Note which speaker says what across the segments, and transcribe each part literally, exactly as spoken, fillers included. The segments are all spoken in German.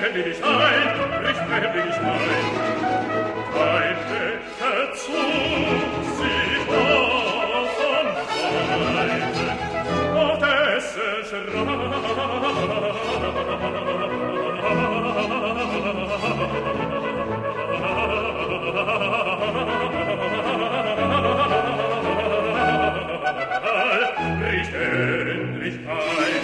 Speaker 1: willig ich ein, nicht mehr will ich ein. Kein Wetter zog sich auf von Weiden, auf dessen Schrein bricht endlich ein.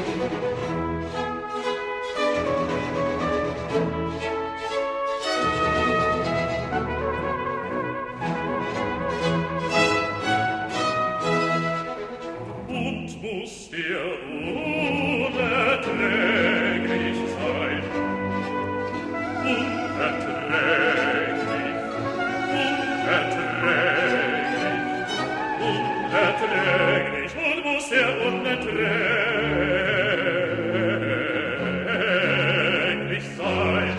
Speaker 1: Muss dir unerträglich sein, unerträglich, unerträglich, unerträglich, und muss dir unerträglich sein.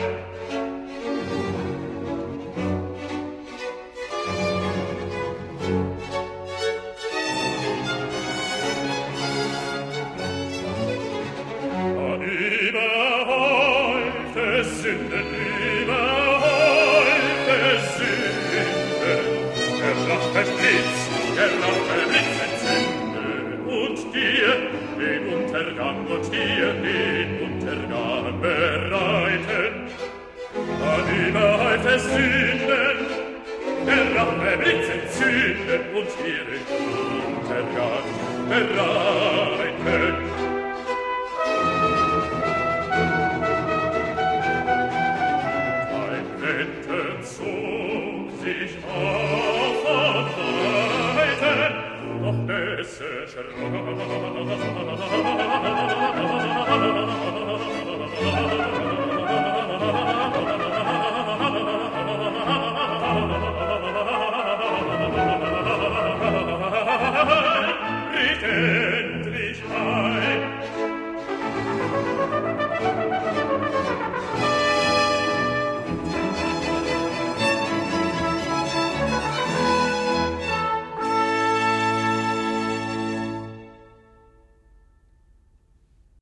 Speaker 1: Sünden, überhäufte Sünden, der lachte Blitz, der lachte Blitz entzünde, und dir den Untergang, und dir den Untergang bereiten. An überhäufte Sünden, der lachte Blitz entzünde, und dir den Untergang bereiten.